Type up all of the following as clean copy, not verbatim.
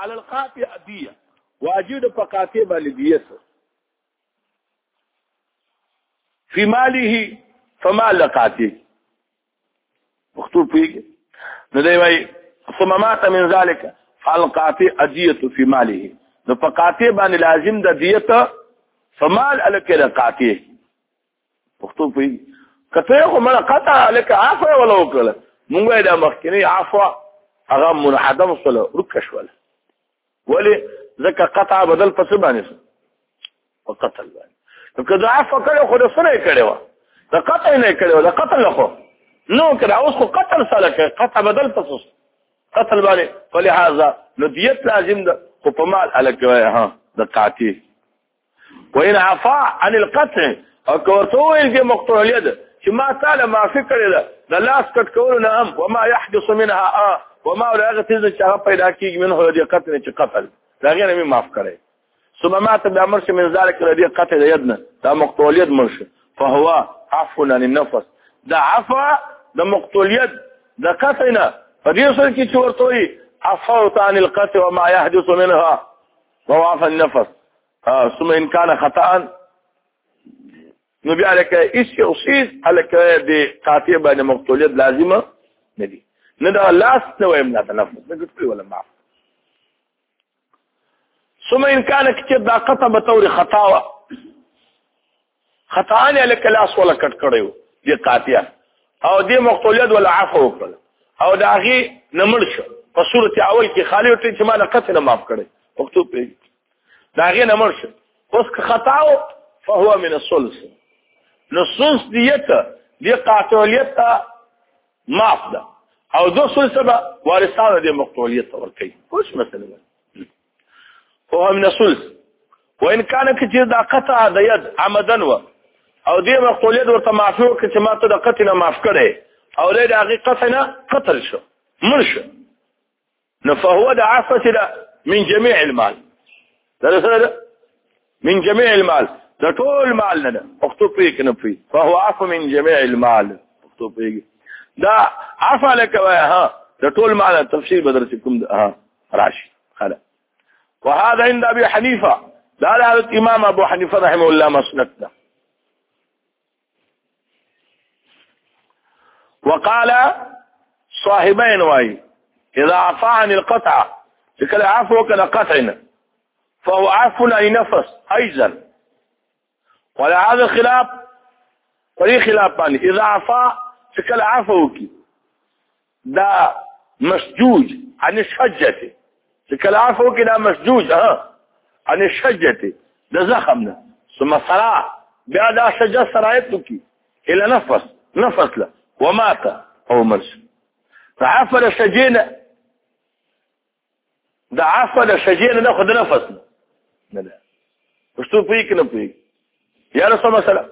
فعلى القاطع ديه واجب په قاطع باندې دیه في ماله فمال القاطع مكتوب فيه ندوي ثم مات من ذلك فالقاطع ديه في ماله نو په قاطع باندې لازم د دیه فمال الکه قاطع مكتوب فيه کته خو مړه قطع الکه عفو ولا وکړه مونږه دا مخکنی عفو هغه منحدم صله رکش ولا ولي ذکر قطع بدل پس باندې وقتل باندې نو کله عفو کړو خو د سره کړو دا قطع نه کړو دا قتل خو نو کړه اوس خو قتل سره قطع بدل پس قتل باندې ولهذا نو دیت لازم ده خو په مال الکه ها د قاطع وإن عفا عن القطع او کورتو یې مقطوع اليد چې ما تعالی ما فکر ده لاس کټ کول نه هم وما يحدث منها وما هغه څه چې هغه پیدا کیږي منه د قتل چې قتل دا غیر مې معاف کړي ثم مات بامر من ذلك الذي قتل يدنا دا مقطوع اليد مرشه فهو عفو عن النفس دا عفا دا مقطوع اليد دا قتلنا فدې سره کې چې ورته عفوت عن القتل وما يحدث منها وعفى النفس ثم ان كان خطأ نو بیا لکه ایش اوسیز الکه د قاطع باندې مقتول ید لازمه ندی نه دا لاس نه ویم نه تنفس نه ګټي ولا معاف ثم ان كان كتب دا قطع بطور خطاوه خطاان الکه لاس ولا کټ کړو دی قاطع او دی مقتول ید ولا عفو وکړه او دا غي نمړ شو په صورت اول کې خالی وټی چې ما نه قتل معاف کړي مکتوب دی دا غي نمړ شو اوس خطاو فهو من الثلث نصوص دیتا دی قاطعیت معاف ده او دو ثلثه وارثانه دی مقطوعیت ورکی وش مثلا هو من الثلث وان كان كثير دا قطع د يد عمدا او دی مقطوعیت ورته معفو چې ما ته د قتل معاف کړي او له هغه قتل قتل شو مرش فهو دا عفته من جميع المال ده من جميع المال ده طول مال نه مكتوب فيه کنه فيه فهو عفو من جميع المال مكتوب فيه ده عفو لك ها ده طول مال تفسير بدرسكم ها راشي خلاص وهذا عند ابي حنيفه لا الامام ابو حنيفه رحمه الله مسندنا وقال صاحبين واي اذا عفا عن القطع كلا عفو كلا قطعنا فهو عفو عن نفس ايضا ولا هذا خلاف ولي خلاف باني اذا عفا شكل عفوك دا مسجوج عن الشجة شكل عفوك دا مسجوج عن الشجة دا زخمنا ثم صراع بعد شجة صراعتك الى نفس له ومات او مرس فعفل الشجين دا عفل الشجين ناخذ نفسنا لا وش تو فيك نفيك يا رسول الله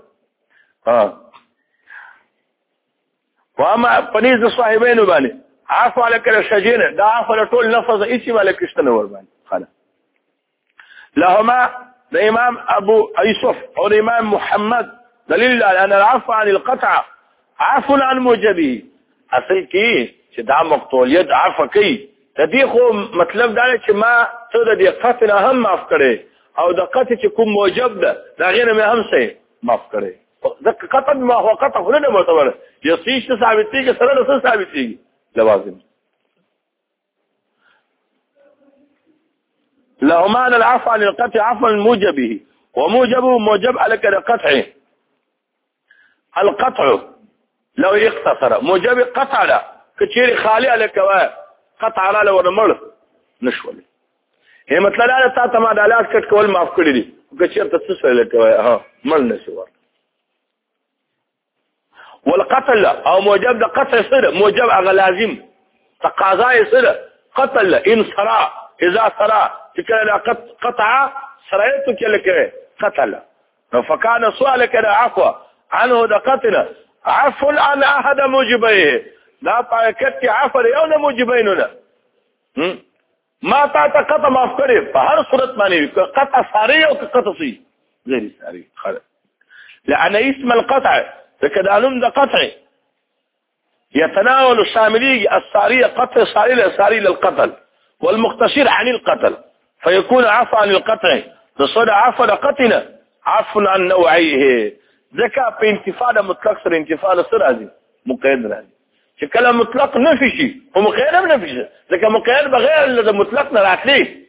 واما پنيز صاحبين باندې عفو على كل شجين دا عفو على طول نفذ ايش مالك اشتنور باندې خلاص لهما الامام ابو يوسف او الامام محمد دليل على ان العفو عن القطع عفو عن موجبه اصل کې چې دا مقتول يد عفو کوي تدې خو مطلب دا چې ما ته د قتل هم معاف کړي او د قتل چې کوم موجب ده دا غیر مې هم سي معاف کړي د قتل ما هو قطع نه معتبر یصيش ثابتيږي سره نه ثابتيږي لوازم لهما العفو عن القطع عفوا موجبه وموجبه موجب على كده قطعه القطع لو اختصر موجب قطع له كثير خالي على كوا قطع له ورمل نشول هي مطلب دا تاسو ما د علاج کټ کول معاف کړی دي کچیر ته څه سره لکه مړ نشي ور والقتل او موجب د قطع سره موجب هغه لازم تقاضا سره قتل ان صرا اذا صرا کله قطع سرایته کله قتل فكان سؤالك عفوا عنه د قتل عفو عن احد موجبيه لا پاکت عفو یو موجبین نه ما تا قطع معاف کړي په هر صورت باندې قطع ساری او قطع سي غیر ساری خلاص لان اسم القطع فكدالم ده قطع يتناول الشاملي الساريه قطع ساري للقتل والمقتصر عن القتل فيكون عفو عن القطع تصد عفو قتل عفو عن نوعيه ذکا په انتفاع مطلق سره انتفاع سره راځي مقید راځي چې کله مطلق نفي شي او مقید هم نفي شي ځکه مقید بغیر د مطلق نه راتلی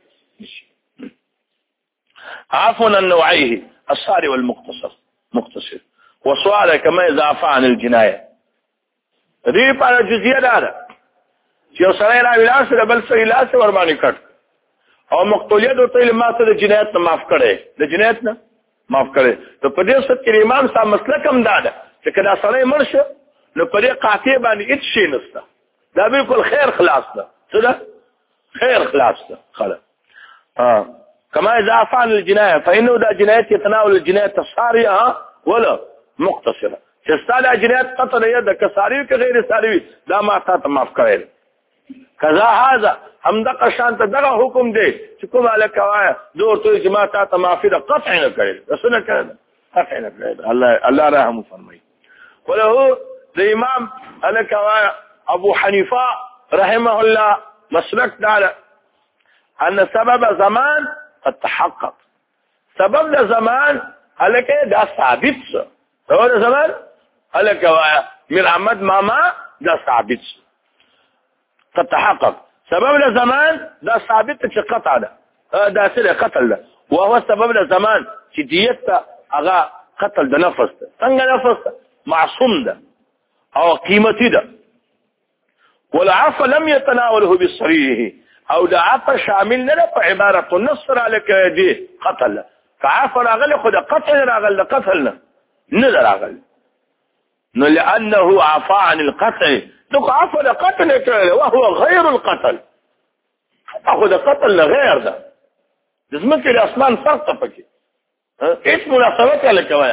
عفو عن نوعيه الصاري والمقتصر مقتصر وسؤال كما اذا عفى عن الجنايه دې په جزئیه ده چې سره را ویلاسه بل سره ویلاسه ور باندې کټ او مقتولیت ورته ما ته د جنایت نه معاف کړي د جنایت نه معاف کړي ته په دې وخت کې امام صاحب مسلک هم داده چې کله سره مرشه نو په دې قاطع باندې هیڅ شي نشته دا بالکل خیر خلاص ده څه ده خیر خلاص ده خلاص كما اذا عفى عن الجنايه فانه ده جنايه يتناول الجنايه الصاريه ولا مقتصره چې ستاله جنایت قطع یده کساری که غیر ساری دا ما ته معاف کړي کذا هذا هم دغه شان ته دغه حکم دی چې کوم الکوای دور ته جماعت ته معافی د قطع نه کړي رسول کړي قطع نه کړي الله رحم فرمایي وله د امام الکوای ابو حنیفه رحمه الله مسلک دار ان سبب زمان قد تحقق سبب د زمان الکه دا ثابت څه سبب د زمان الکوای میر احمد ماما دا ثابت قد تحقق سبب الزمان دا ثابت چې قطع ده دا سره قتل ده وهو سبب الزمان چې دیت هغه قتل د نفس ده څنګه نفس ده معصوم ده او قیمتي ده والعفو لم يتناوله بالصريح او دا عفو شامل نه په عبارت النصر عليك دي قتل فعفو راغله خود قتل راغله قتل نه راغله نو لانه عفا عن القتل دغه عفو القتل کړي وهو غير القتل اخذ قتل غير ده لازم کې اسمان فرق پکې هیڅ مناسبت له کوي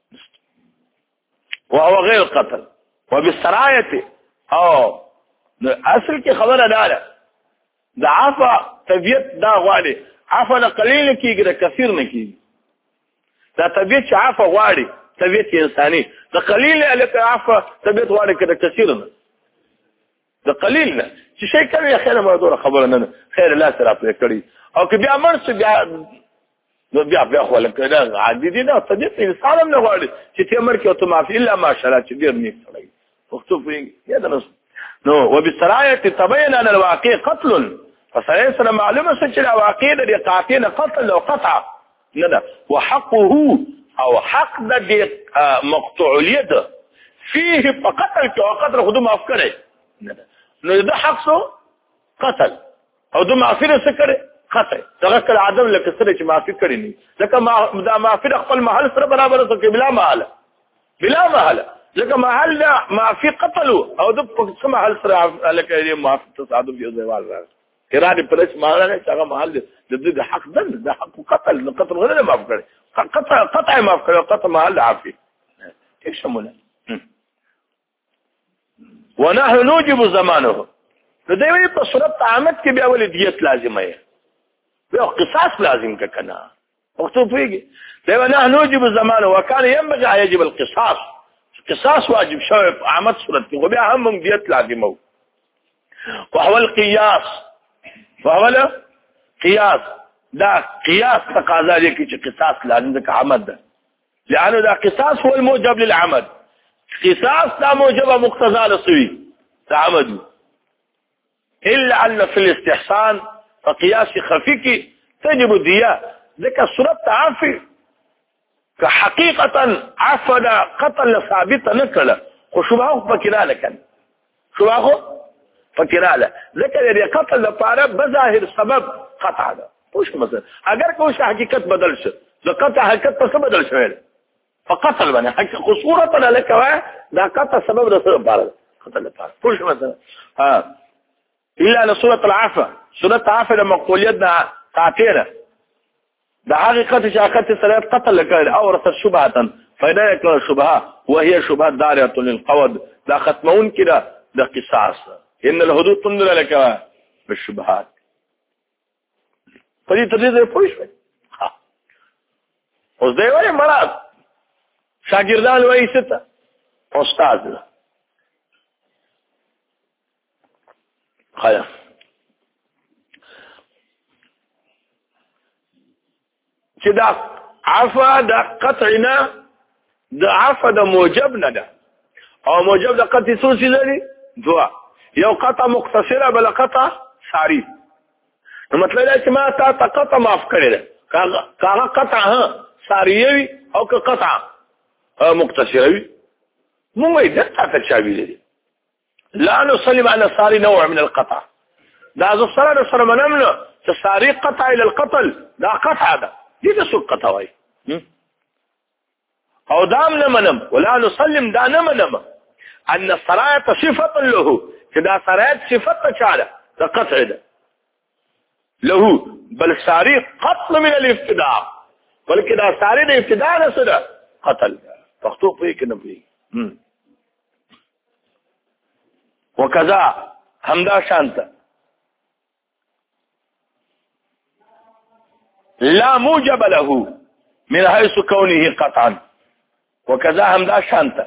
وهو غير القتل وبالسرايه او اصل کې خبره ده د عفو طبيعت دا غواړي عفو قليل کېږي د کثیر نه کېږي دا طبيعت عفو غواړي طبيعت انساني د قليل له عفو طبيعت غواړي کده کثیر نه د قلیل نه چې شي کوي خیر موضوع خبره نه خیر لا سره پرې کړی او که بیا مرسته بیا خو لکه عادي دي نه طبيعت انسان هم نه غواړي چې تمر کې او ته معافي الا ماشاءالله چې ډیر نیک سړی وختو پرې یا درس نو وبالسرايه تبين ان الواقع قتل فسره معلومه چې الواقع د قاطع قتل او قطع نه ده وحقه او حق د مقطوع اليد فيه فقتل او قتل خود معاف کړي نه ده نو ده حق سو قتل او ده معافی نه سکره قتل دغه کله عدم لکه سره چې معافی کړی نه لکه ما دا معافی خپل محل سره برابر سره بلا محل لکه محل معافی قتل او ده په محل سره لکه معافی تصادف یو ځای وال اراده پرش محل نه هغه محل د حق ده حق قتل قتل غیر معاف کړي قطع معاف کړي قطع محل عافی ټیک شموله ونحن نوجب زمانه دوی وی په صورت عامت کې بیا ولې دیت لازمه ہے بیا قصاص لازم کنا وقته پیږي دوی نحن نوجب زمانه وكان ينبغي يجب القصاص واجب شوی په عامت صورت کې بیا هم دیت لازمه وهو القياس دا قياس تقاضا لري چې قصاص لازم ده عامت ده لانه دا قصاص هو الموجب للعمل قصاص دا موجبه مقتضى لسوي تعمد الا ان في الاستحسان فقياس خفيك تجب الدية ذلك صورت تعافي كحقيقة عفنا قتل ثابت نكلا وشبهه فكراله كان شبهه فكراله ذلك قتل لپاره بظاهر سبب قطع ده وش مثلا اگر کوم حقیقت بدل شي لقطع حقیقت څه بدل شوی فقتل باندې حق صورت لك دا قطع سبب د سبب بار قتل لپاره وش مثلا الا ان صورت العفو د مقتولیت د قاتله د حقیقت شاقت سره قتل لك او رس شبهه فإذا يكون شبهه وهي شبهه داريه للقود دا ختمون كده د قصاص ان الحدود تنظر لك بالشبهات فدې تدې پوښښ اوس دی وایي مراد شاګردان وایي ست استاد خیر چې دا عفا د قطعنا د عفا د موجب نه ده او موجب د قطع څو څه لري دوا یو قطع مختصره بل قطع ساری نو مطلب دا چې ما تا قطع معاف کړی ده کاغه قطع ساریوي او که قطع مختصره وي مونږ یې دغه ته چاوي دي لا نسلم على ساري نوع من القطع دا ز سره منمنه چې ساري قطع الى القتل دا قطع ده دي د سو قطع وای او دام نه منم ولا نسلم دا نه منم ان الصلاه صفه له كذا صلاه صفه چاله دا قطع ده له بل ساري قتل من الابتداء بلکې دا ساري د ابتداء نه سره قتل پښتو په کې نه وي وکذا همدا شانته لا موجب له من حيث كونه قطعا وكذا همدا شانته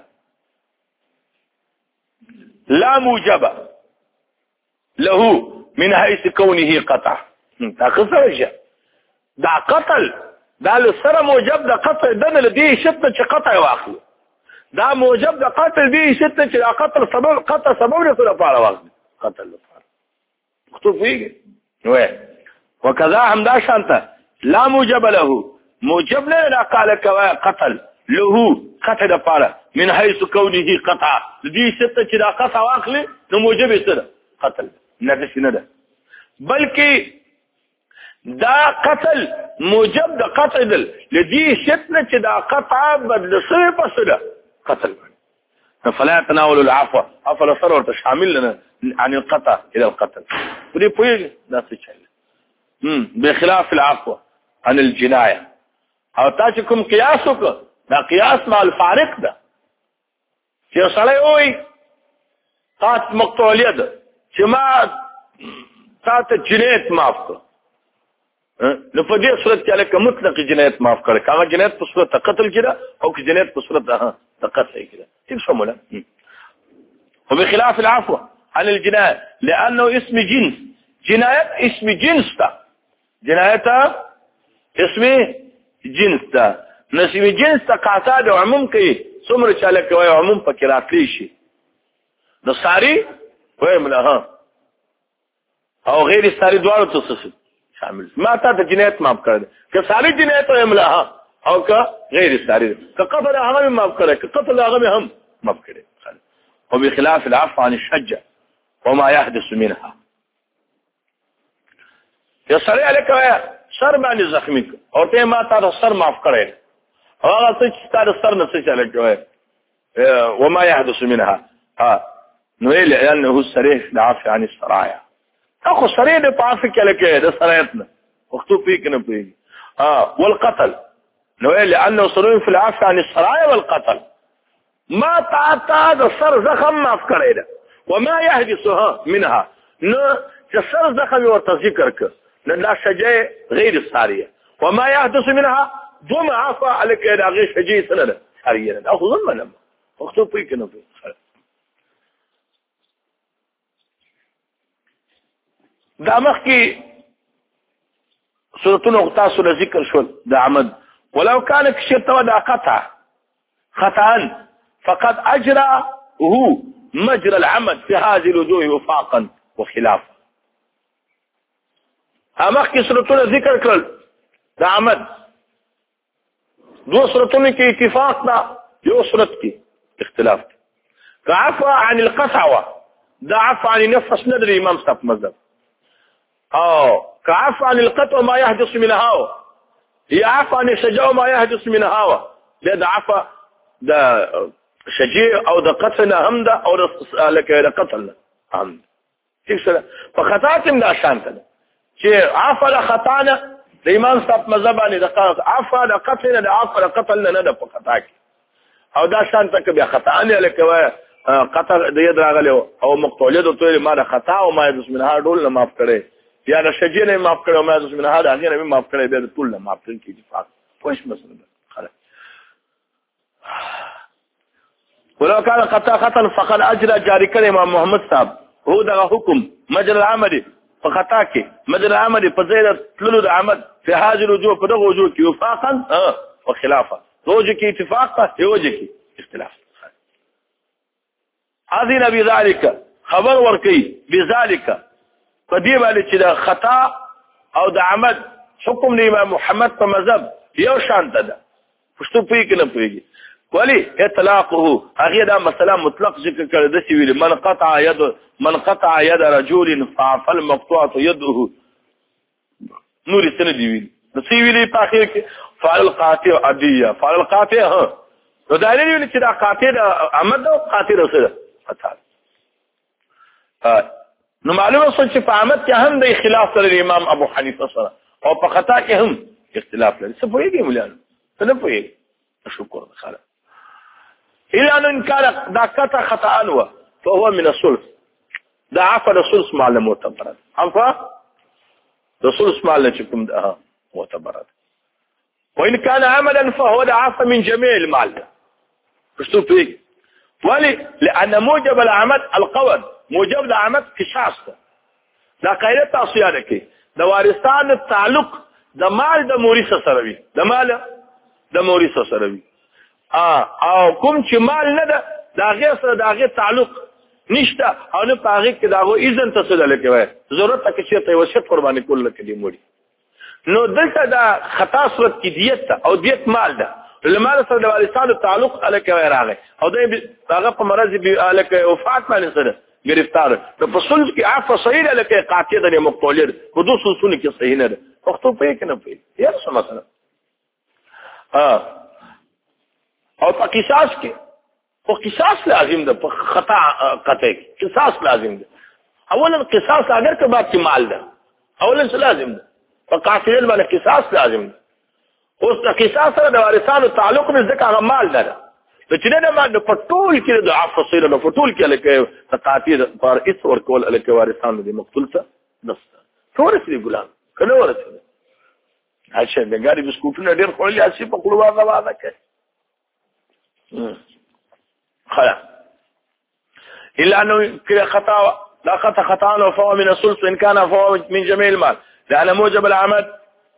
لا موجب له من حيث كونه قطع دا قصه دا قتل دا لسره موجب د قتل دنه لدی شته چې قطع واخلي دا موجب د قتل دی شته چې قتل سبب قطع سبب لري لپاره واخلي قتل لپاره مكتوب فيه نو وكذا همدا شانته لا موجب له موجب لا قال قتل له قتل لپاره من حيث كونه قطع دی شته چې قطع واخلي نو موجب یې سره قتل نه ده بلکې دا قتل موجب د قطع دل لدی شته چې دا قطع بدل سره پسره قتل فلا يتناول العفو افلا صرور تشامل لنا عن القطع الى القتل ودي بوي لا تشيل بخلاف العفو عن الجنايه او تاسكم قياسك دا قياس مع الفارق ده چې سړی وي قات مقتولیت چې ما تاسو جنایت معاف کړ نو په دې صورت کې لکه مطلق جنایت معاف کړ هغه جنایت په صورت قتل کړه او که جنایت په صورت قتل کړه څه شموله وبخلاف العفو عن الجنايه لانه اسم جنس جنايات اسم جنس ده جنايات اسم جنس ده نسم جنس ده قاعده د عموم کې څومره چاله کوي عموم پکې راتلی شي د ساری وایم له او غیر ساری دواړو تصف شامل ما ته د جنایت معاف کړ که ساری جنایت وایم له او که غیر ساری که قتل هغه معاف کړ که قتل هغه هم معاف کړ وبخلاف العفو عن الشجة وما يحدث منها یا سره الکه سر باندې زخمی او ته ما ته سر معاف کړی هغه څه چې تاسو سر نه څه چاله کوي وما يحدث منها نو لانه صريح العفو عن السرايا اخو صريح د پاس کې لکه د سرایت نه وختو پیک نه پیږي والقتل نو لانه صريح في العفو عن السرايا والقتل ما تعطى السر زخم معاف کړی ده وما يحدثها منها نو چې سر زخم ورته ذکر ک نه لا شجاع غیر الساريه وما يحدث منها ضم عفا عليك الى غير شجاع سنه ساريه اخو ظلم لما وختو پیک نه پیږي دا مخکې سورتونه تاسو له ذکر شول د عمد ولو كان كشرت ودا قطع خطأ فقد اجرى هو مجرى العمد في هذه الوجوه وفاقا وخلافا مخکې سورتونه ذکر کړل د عمد دو سورتونه کې اتفاق ده یو سورت کې اختلاف ده كعفو عن القطع ده عفو عن نفس ندري امام صاحب مذهب او كعفو عن القطع ما يحدث من هوا هي عفو عن الشجاع ما يحدث من هوا ده عفو ده شجاع او ده قتلنا هم ده او لك ده قتلنا هم تكسر فخطاتم ده شانتنا چې عفو ده خطانا ده امام صاحب مذهباني ده عفو ده قتلنا ده عفو ده قتلنا نه ده په خطا کې او ده شانته کې بیا خطانه لکه قتل ده يدراغله او مقتولیت ته ما ده خطا او ما يحدث من هوا ډول نه معاف کړي یا د شجې نه معاف کړو ما د منها د هغه نه معاف کړی به ټول نه معاف کړي کی اتفاق خوش مسله خلاص ولو كان قطع خطا فقد اجرى جاري کړي امام محمد صاحب هو دغه حکم مجرى العمل په خطا کې مدل عمد په ځای تللو د عمد في هذه الوجوه په دغه وجوه کې وفاقا وخلافا وجه کې اتفاق په وجه کې اختلاف اذن بذلك خبر ورکي بذلك فدي باندې چې د خطا او د عمد حکم د امام محمد په مذهب یو شان ده پښتو پوي کې نه پويږي ولی اطلاقه هغه دا مسله مطلق ذکر کړی د سی ویل من قطع يد رجل فعفل مقطوعه يده نور سن دی ویل د سی ویل په اخر کې فعل القاطع عديه فعل القاطع نو دا ویل چې دا قاطع د عمد او قاطع سره اته نو معلومه څه چې په عمد کې هم د خلاف سره امام ابو حنیفه سره او په خطا کې هم اختلاف لري څه پوهیږي مولانو څه نه پوهیږي شکر خلاص إلا أن كان دا قطع خطأ فهو من الثلث دا عفا الثلث مع المعتبرات عفا الثلث مع لكم ده معتبرات وإن كان عملا فهو دا عفا من جميع المال شفتوا فيه لأن موجب العمد القود موجب العمد قصاص دا قاعده تاسيانه کې د وارثان التعلق د مال د مورث سره وي د مال د مورث سره وي او کوم چې مال نه ده دا غیر سره دا غیر تعلق نشته او نه پاغه کې داغو اذن تسدل کوي ضرورت کې چې ته وصیت قرباني کول کې دی موړي نو دلته دا خطا صورت کې دیت او دیت مال ده لمال سره د وارثانو تعلق الکه راغی او دغه په مرض به الکه وفات باندې سره گرفتار نو په صلح کې عفو صحیح الکه قاطع د مقتول په دوه سلسله کې صحیح نه ده وختو په کې نه پي یا څه مثلا او په قصاص کې او قصاص لازم ده په خطا قطع قصاص لازم ده اولا قصاص اگر که بعد کې مال ده اولا څه لازم ده په قاتل باندې قصاص لازم ده اوس د قصاص سره د وارثانو تعلق نه ځکه مال ده د چې نه ما د پټول کې د عفو صير د پټول کې لکه د قاتل پر اس ور کول لکه وارثانو د مقتول څه نسته ټول سری ګلان کله ورته اچھا د ګاډي بسکوټونه ډېر خورلي اسی په کلو واغه کوي خلا إلا أنه خطأ لا خطأ فهو من الثلث إن كان فهو من جميع المال لأن موجب العمد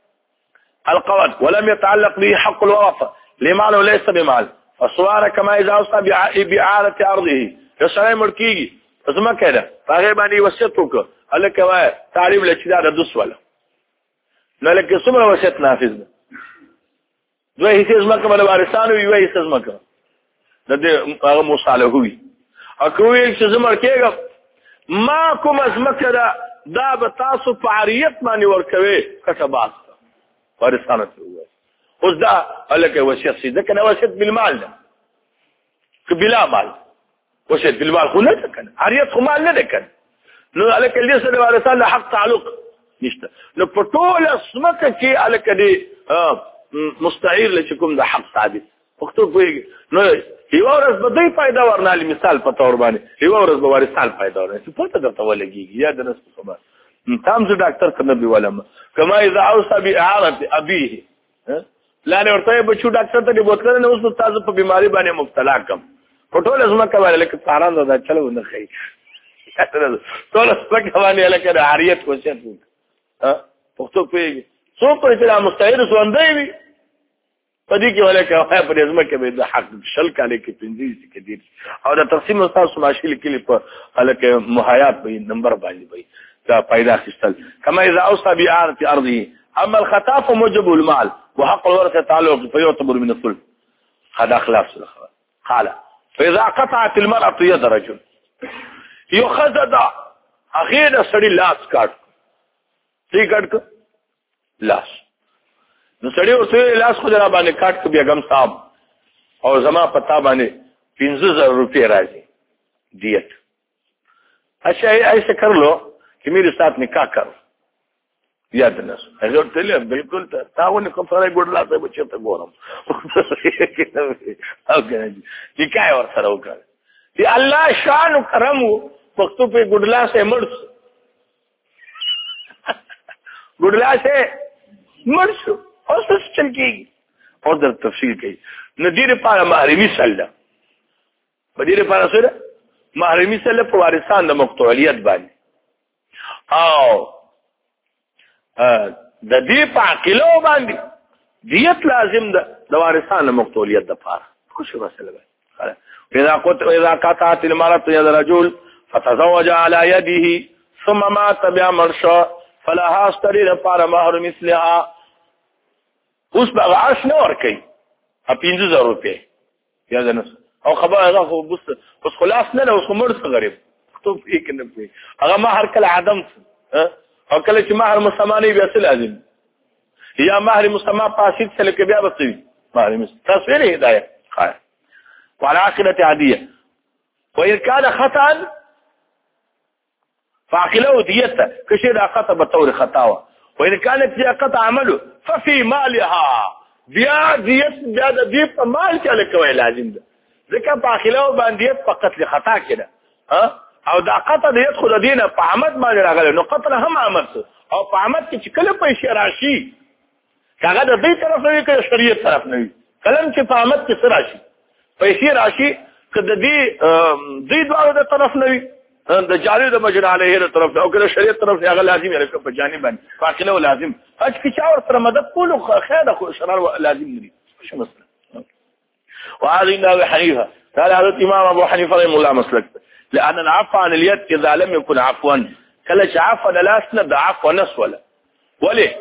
القود ولم يتعلق به حق الورثة لمال ليس بمال فالصوار كما إذا أوصى بإعادة أرضه يسأل ملكيه فما كده فغيباني وسيطك قال لك تعريب الاشتداد الدس ولا لك سمر وسيط نافذ دوه حصے زمکه باندې وارثانو یو حصے زمکه د دې هغه مصالحه وي اکوې چې زمر کېږي ما کوم زمکه دا به تاسو په عریت باندې ورکوي کتابات وارثانو ته وي اوس دا الکه وصیت سي ده کنه وصیت بالمال ده بلا مال وصیت بالمال خو نه کنه عریت خو مال نه ده کنه نو الکه دې سره وارثانو حق تعلق نشته نو په ټول زمکه کې الکه دې مستعير لچکم د حق ثابت وختو کوي نو یو ورځ به دوی پیدا ورنالي مثال په تور باندې یو ورځ به وارثان پیدا ورنه څه پته درته ولګيږي یا د نس خبر تام زو ډاکټر کنه دی ولما کما اذا اوصى باعاره ابيه لا نه ورته بچو ډاکټر ته دی بوتل نه اوس تاسو په بیماری باندې مبتلا کم ټول ازما کوي لکه ساران دا چلو نه خي ټول سپک باندې لکه عاریت کوشش ها وختو کوي څو پر چې مستعير سوندې وي پدې کې ولکه په ازمه کې به د حق شل کاله کې پنځه کې دي او د تقسیم تاسو ماشیل کې په الکه محایات به نمبر باندې وي دا پیدا خستل کما اذا اوصى باعاره ارضه اما الخطا فموجب المال وحق الورثه تعلق فيعتبر من الثلث هذا خلاف قال فاذا قطعت المراه يد رجل يؤخذ اخيرا سړي لاس کاټ سی کاټ لاس نو سړی ورته لاس خو درا باندې کاټ کو بیگم صاحب اور زما پتا باندې 15000 روپے راځي دیت اچھا ایسے کر لو کہ میرے ساتھ نکاح کرو یاد نه هغه ته له بالکل تاونه کوم سره ګډلا ته بچو ته ګورم او کنه نکاح ور سره وکړ دی الله شان کرم پختو په ګډلا سے مرس ګډلا سے مرس او څه چل کېږي او در تفصیل کوي ندیر لپاره محرمي سله بدیر لپاره سره محرمي سله په وارثان د مقتولیت باندې او د دې په عقیله باندې دیت لازم ده د وارثانو مقتولیت د پاره خوشي مسله ده. اذا قطعت المرأة يد رجل فتزوج على يده ثم مات بأمرشا فلها اشتري لپاره مهر مثلها. اوس به عرش نه ورکي 15000 روپے یا نه او خبره هغه خو بس خلاص نه اوس مرد غریب ته یې کنه په هغه مهر کله عدم او کله چې مهر مسلمانې بیا څه لازم یا مهر مسلمان فاسد سره کې بیا بسوي مهر تصویر هدايه خیر وعلى عاقله عاديه وإن كان خطأ فعقله ديته كشيء خطأ بطور خطاوة وإن كانت هي قطع عمله ففي مالها بیا ديت مال چاله کوي لازم ده ځکه په عقله باندې فقط لخطا کړه او دا قطع ديت خو دینه په عمد باندې راغله نو قطع هم عمد او په عمد کې چې کله پیسې راشي هغه د دې طرف نه کې شریعت طرف نه کلم چې په عمد کې سره راشي پیسې راشي کله دې دوه د طرف نه د جاري د مجرى عليه له طرف او کله شریعت طرف هغه لازم یې په جانب باندې فاقله لازم اج کی چا ور سره مدد کول خیر خو شرار لازم دي شو مثلا وهذه ابو حنيفه قال حضرت امام ابو حنيفه رحمه الله مسلك لان العفو عن اليد اذا لم يكن عفوا كلا عفوا لا اسند عفوا نس ولا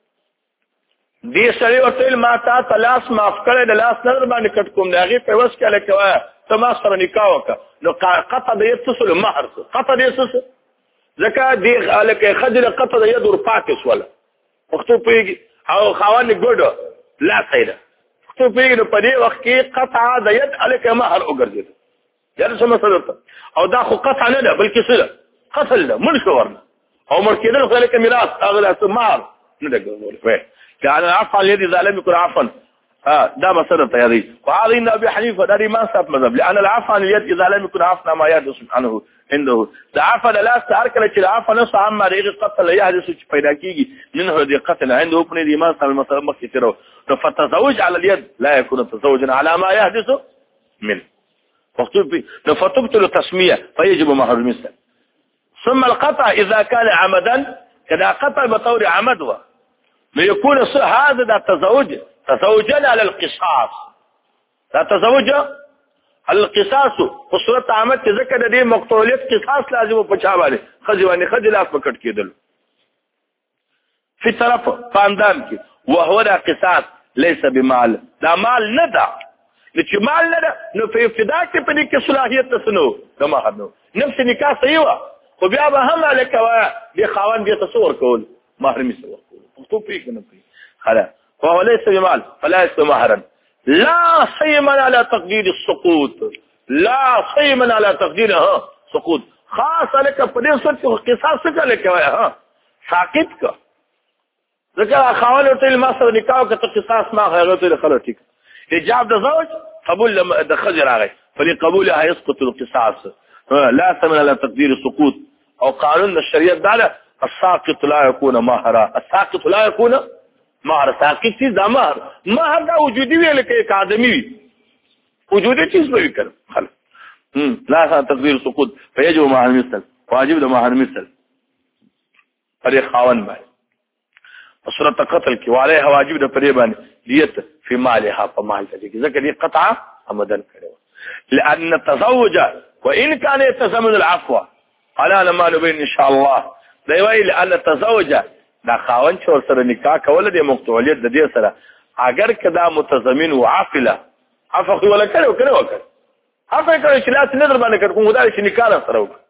دې سره ورته ما تا تلاس معاف کړي د لاس نظر باندې کټ کوم داغي په وس کې لکه تما سره نکاح وکړه نو قطع د يد څه مهر قطع د يد څه ځکه دې الکه خجل قطع د يد ور پاکس ولا وختو پیږي او خوان ګډ لا سیده وختو پیږي نو په دې وخت کې قطع د يد الکه مهر وګرځي یاره څه مسله او دا خو قطع نه ده بلکې څه قتل ده من شو ورنه او مر کېدل خو الکه میراث اغله مهر نه ده ګورې كان العفو على اليد اذا لم يكن عفوا ده مسألة هذه وهذه ان ابي حنيفه ده ما صاب مذهب لان العفو عن اليد اذا لم يكن عفوا ما يحدث عنه عنده ده عفو لا استعركله چې عفو نفس عما رغ قتل يحدث چې پیدا کیږي منه دي قتل عنده په دې ما صاب المسألة مخکې ترو فتزوج على اليد لا يكون تزوجا على ما يحدث منه فتبطل تسميه فيجب مهر المثل ثم القطع اذا كان عمدا كذا قطع بطور عمد ليكون هذا ده تزوجا على القصاص لا تزوج على القصاص وصورت عمد ذکر دې مقتولیت قصاص لازم په چا باندې خځواني خجلات پکټ کېدل في طرف خاندان کې وهو ده قصاص ليس بمال دا مال نه ده چې مال نه ده نو په ابتدا کې په دې کې صلاحيت تسنو کما هنو نفس نکاح صحیح وا خو بیا به هم الکوا دي خاوند دي تصور کول محرمي سوا تو پیګ نه پی خلا وهو ليس بمال فلا يسمى مهرا لا صيما على تقدير السقوط لا صيما على تقديرها سقوط خاص لك په دې صورت کې قصاص څه لك ها ساقط کا ذکر خاوند ته ما سره نکاح کې قصاص ما غیرته له خلټیک اجاب د زوج قبول د خجر راغی فلقبولها يسقط القصاص لا ثمن على تقدير السقوط او قانون الشريعه ده الساقط لا يكون مهرا الساقط لا يكون مهر ساقط چیز دا مهر دا وجودي ویل کې یک ادمي وجودي چیز به وکړ خلاص لا تقدير السقوط فيجب مهر المثل واجب ده مهر المثل پر خاون باندې صورت قتل کې وعليها واجب ده پر باندې دیت في مالها فمال ذلك ذکر دي قطعه عمدن کړو لان التزوج وان كان يتزمن العفو على ما نبين ان شاء الله دی ویل ان التزوج دا خاون چې سره نکاح کول د مقتولیت د دې سره اگر کدا متضمن وعافله عفو ولا کړو عفو کړو چې لاس نظر باندې کړو کوم دا چې نکاح سره وکړه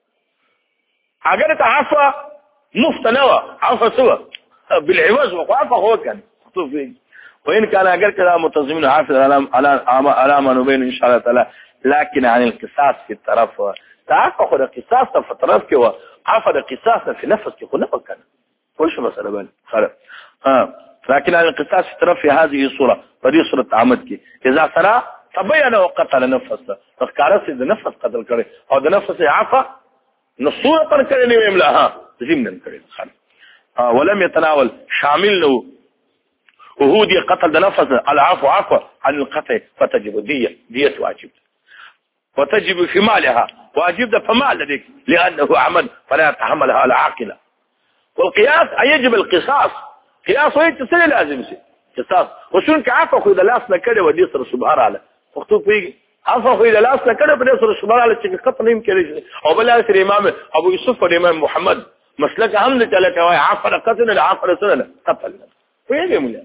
اگر ته عفو مفتنوا عفو سوا بالعوض وعفو هو كان وان كان اگر كذا متضمن حافظ على ما نبين ان شاء الله تعالى لكن عن القصاص في الطرف تعفق القصاص في الطرف كوا عفد القصاص في نفس كوا نفس كان وش مسألة بان خلاص لكن عن القصاص في الطرف في هذه الصورة فدي صورة عمد اذا سرى تبين وقتل نفسه فكارس اذا نفس قتل كره او ده نفس عفا نصورة پر كره ني يملاها ضمن كره خلاص ولم يتناول شامل له وهودي قتل نفسه العفو عفو عن القتل فتجب دية واجب وتجب في مالها واجب ده فمال لديك لأنه عمل فلا يتحملها العاقلة والقياس يجب القصاص قياس وایي چې څه لازم شي قصاص وشون که عفو خو د لاس نه کړی و دې سره شبهه راغله پښتو پوهېږي عفو خو د لاس نه کړی په دې سره شبهه راغله چې قتل نه کېدی او بل سره امام ابو یوسف او امام محمد مسلک هم نه چلے کوي عفو قتل نه عفو سره قتل پوهېږي مولا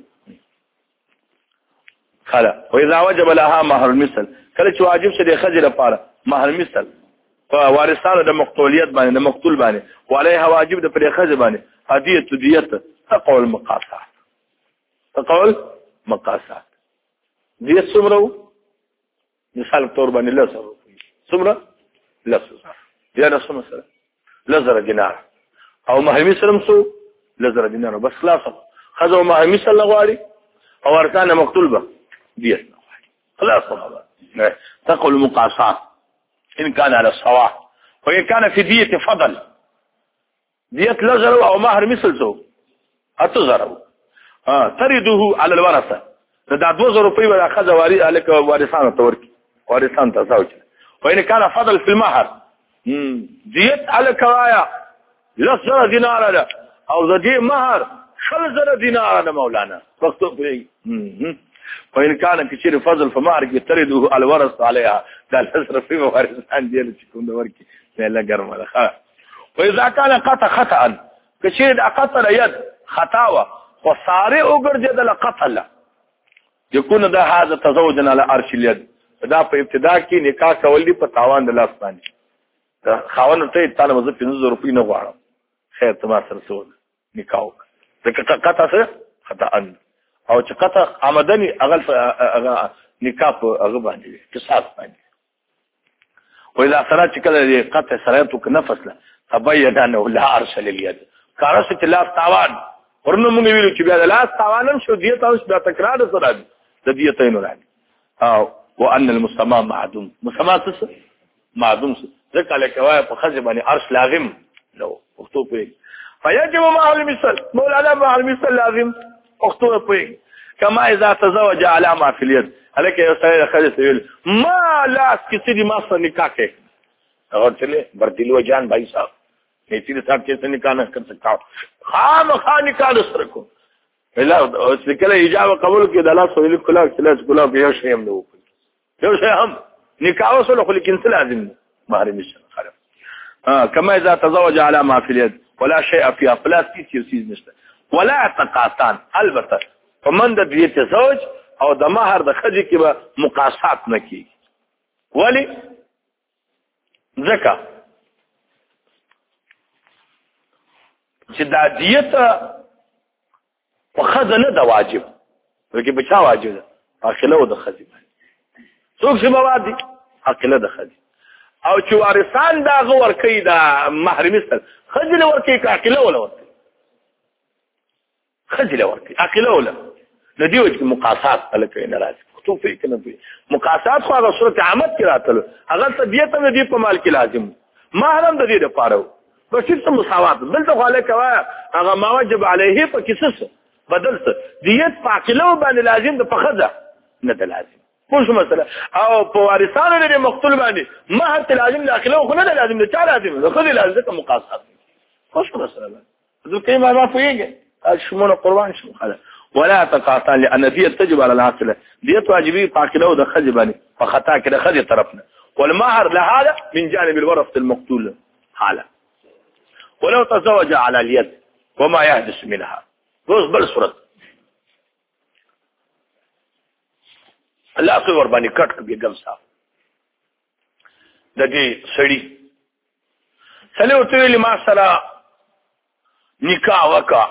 خلا واذا وجب لها مهر المثل کله چې واجب شه د خځې لپاره مهر المثل وارثانو د مقتولیت باندې د مقتول باندې وعليها واجب د پرې خځې باندې هدیه دیت تقول المقاصات تقول مقاصات دیت څومره مثال طور باندې لسر څومره لسر یا رسول سره لزر دینار او مهر مثل سو لزر دینار بس خلاص خذوا مهر مثل لغواري او اركان مقتول به ديت خلاص تقول المقاصات إن كان على الصواب وإن كان في دية فضل دية لزر أو مهر مثل ذو أتزروا ترده على الورثة دا 2000 روپۍ ولا أخذ وارثان توركي وارثان تزوج وإن كان فضل في المهر دية على كوايا لزر دينار له أو ذي مهر شلزر دينار مولانا مكتوب فيه وإن كان كثير فضل فمهر يترده على الورث عليها ده الحسر فيه وارثان ديال تكون دوركي لا جرم خا وإذا كان قطع خطأ كثير قتل يد خطاوة وصارع وجرد لقتل يكون ده هذا تزوجا على عرش اليد دا په ابتدا کې نکاح کول دي په تاوان د لاس باندې خاوند ته تعالی وظیفه 500 روپۍ نه غواړم خیر تما سره سول نکاح ځکه قطع سره خطأ او چې قطع عمدني اغل نکاح په هغه باندې قصاص باندې واذا صلاه کله قطع سرایته ک نفس له تبين انه لا عرش لليد کارسه لا تاوان ورنه موږ ویلو چې بیا د لاس تاوانم شو دیت او بیا تکرار سره د دیتین راځي او وان المسمى معدوم مسمى څه معدوم ځکه لکه وای په خځه باندې عرش لازم نو وختو په فيجب مع المثل مولانا مع المثل لازم وختو په كما اذا تزوج على ما في اليد هلکه یو سره خځه سویل ما لاس کسی دی ما سره نکاح کې اور چلے بردلو جان بھائی صاحب نیتی صاحب کیسے نکاح نہ کر سکتا خام خا نکاح سره کو الا اس کله اجابه قبول کې د الله سویل کلا کلا یو شی هم نو یو شی هم نکاح سره خو لیکن لازم مهر نشه خلاص كما اذا تزوج على ما في اليد ولا شيء فيها فلا تيسير نشته ولا تقاطان البته فمن د دې تزوج او د مہر د خځې کې به مقاصات نه کیږي ولی ځکه چې دا دیت په خځه نه د واجب ورکه بچا واجب ده عقله او د خځې څوک چې موادي عقله د خځې او چې وارثان دا غور کوي دا مہر مثل خځې له ورکه کې عقله ولا ورکه خځې له ورکه عقله ولا د دې وجه مقاصات الکه نه راځي تو فکر نه وي مقاصات خو هغه صورت عامت کې راتلو هغه طبيعت نه دی په مال کې لازم محرم د دې لپاره بس څه مساوات بل ته خاله کوا هغه ما وجب عليه په کیسه بدل څه دیت فاقله باندې لازم د فخذه نه د لازم پوه مسله او په وارثانو لري مقتول باندې ما هت لازم داخله خو نه لازم د چا لازم د خو لازم د مقاصات خوش مسله ځکه ما فوقيږي شمونه قربان شو خلاص ولا تقاطع لان ديت تجب على العاقله ديت واجبي فاقله وده خجباني فخطا كده خذ طرفنا والمهر لهذا من جانب الورث المقتول حاله ولو تزوج على اليد وما يحدث منها بل صورت الله صور باندې کټ کې ګم صاحب د دې سړی سلو ته ما سره نکاح وکا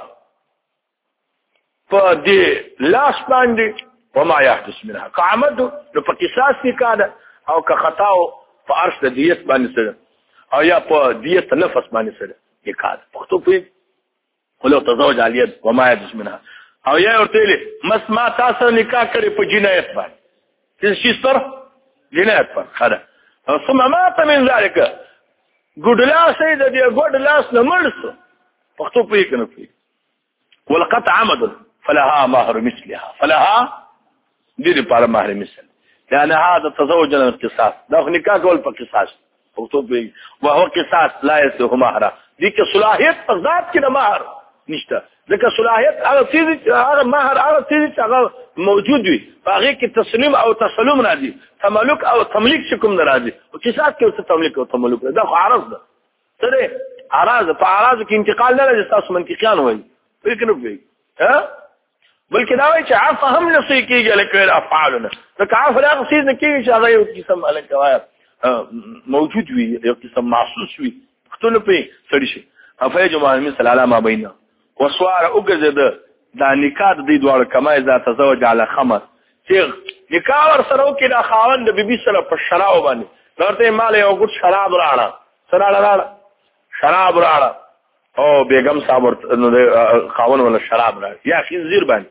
په دې لاس باندې وما يحدث منها قامت نو په قصاص نکاح او که خطا او په عرش د دیت باندې سره او یا په دیت نفس باندې سره نکاح پختو په ولو تزوج على اليد وما يحدث منها او یا ورته لي مسما تاسو نکاح کړي په جنایت باندې څه شي سره جنایت پر خره او ثم مات من ذلك ګډلا سي د دې ګډلاس نه مرسو پختو په کې نه پي ولقد عمد فلها مهر مثلها فلها دي لپاره مهر مثل لان هذا تزوج القصاص دا نکاح کول په قصاص وهو قصاص لا يصح مهر دي کې صلاحیت په ذات کې د مہر نشته ځکه صلاحیت هغه چیز هغه مہر هغه چیز چې هغه موجود وي هغه کې تسلیم او تسلم راځي تملک او تملیک کوم نه راځي او قصاص کې څه تملیک او تملک دا خو عرض ده سره عرض په عرض کې انتقال نه راځي تاسو منطقيان وایي فکر نه کوي ها بلکې دا وایي چې عفو هم نصي کېږي لکه افعالنا دا عفو هغه چیز نه کېږي چې هغه یو قسم الکوای موجود وي یو قسم محسوس وي ختونه په سړي شي افیج مهمه سلام ما بینه وسوار اوګزه دا نکاح د دې دوړ کما اذا تزوج على خمر چې نکاح ور سره کې دا خاوند د بیبي سره په شراب باندې ورته مال یو ګټ شراب راړه شراب راړه او بیگم صاحب نو خاوند ولا شراب راړه یا خنزیر باندې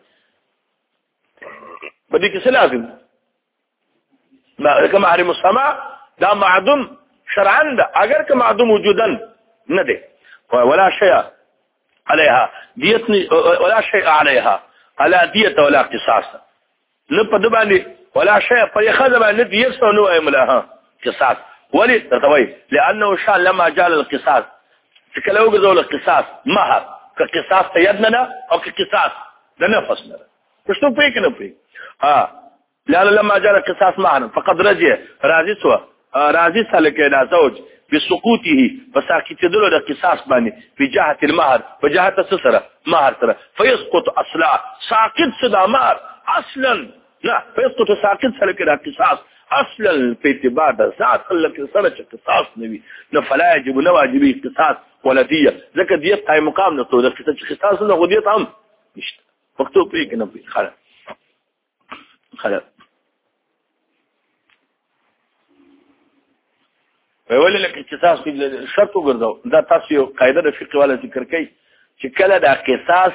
بدې کې څه لازم ما كما حرم السماء دا معدوم شرعا ده اگر که معدوم وجودا نه ده ولا شيء عليها ديت ولا شيء عليها على ديت ولا قصاص نه په باندې ولا شيء په خذ باندې ديت نو ايملها قصاص ولي تطوي لانه شاء لما جاء القصاص فكلو غزول القصاص مهر كقصاص يدنا او كقصاص ده نفسنا مش تو بيك نه بيك لأن لما جاء القصاص معنا فقد رجع راضي سوا راضي سالك الى زوج بسقوطه فساكت دلو د قصاص باندې په جهه المهر په جهه السسره مهر سره فيسقط اصلا ساقط صدا مهر اصلا لا فيسقط ساقط سالك الى قصاص اصلا په اعتبار د ذات الله سره قصاص نوي نو فلا يجب واجبي قصاص ولديه ځکه دې قائم مقام نه تو د قصاص نه غديت هم نشته مکتوب یې کنه په خلاص ویل لکه قصاص شرط وګرځاو دا تاسو یو قاعده د فقه والا ذکر کوي چې کله د قصاص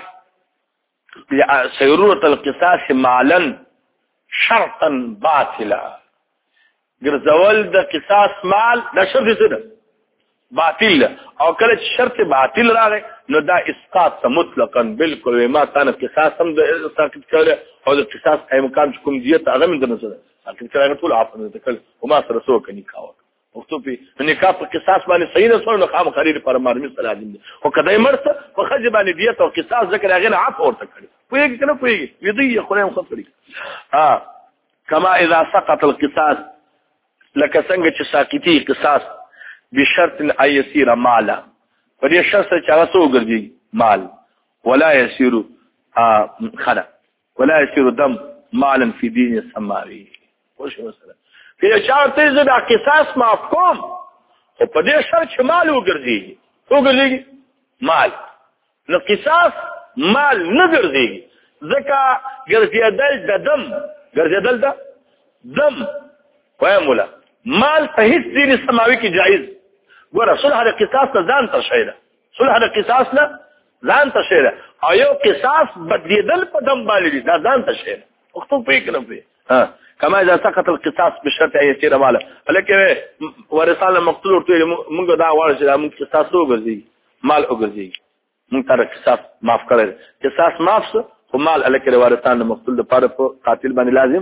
سيرورة القصاص معلن شرطا باطلا ګرځول د قصاص مال د شرط څه ده باطل او کله شرط باطل راغی نو دا اسقاط مطلقا بالکل ما كان قصاص هم د ساقط کړي او د قصاص امکان کوم دیت هغه من د نظر ساقط کړي ټول عفو نه تکل وما سره سو کني کاوه مکتوب په نکاح په قصاص باندې صحیح نه سره خام خرید پر مرمي لازم دي او کدی مرته په خځه باندې دیت او قصاص ذکر هغه عفو ورته کړي پوهیږي کنه پوهیږي یدي خدای خطري كما اذا سقط القصاص لك څنګه چې ساقطي قصاص بشرط ان يصير مالا فدې شرط چې هغه څو ګرځي مال ولا يصير خلا ولا يصير دم مالا في دين السماوي وش مثلا کې چارته زدا قصاص مفهوم او په دې شرط چې مال وګرځي مال نو قصاص مال نه ګرځي ځکه ګرځیدل د دم وایمولا مال په هیڅ دین سماوي کې جایز ګوره صلح د قصاص نه ځان تشهیده صلح د قصاص نه ځان تشهیده او یو قصاص بدلیدل په دم باندې دا ځان تشهیده وختو په کې نه پي كما اذا سقط القصاص بشرط ان يصير مالا ولكن ورثان المقتول ورته موږ دا وایو چې موږ قصاص وګرځي مال وګرځي موږ تر قصاص معاف کړل قصاص معاف او مال الکه ورثان المقتول د پاره په قاتل باندې لازم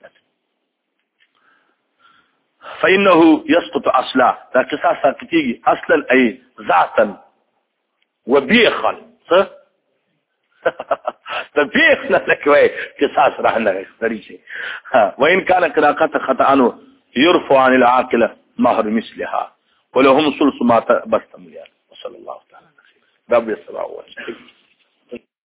فإنه يسقط أصلا دا قصاص ساقطيږي اصلا أي ذاتا وبيخا صح تبيخنا لك وي قصاص رحنا غريشي وإن كان قراءة خطأ عنه يرفع عن العاقلة مهر مثلها ولهم ثلث ما بستم وصلى الله تعالى على خير رب السماوات والأرض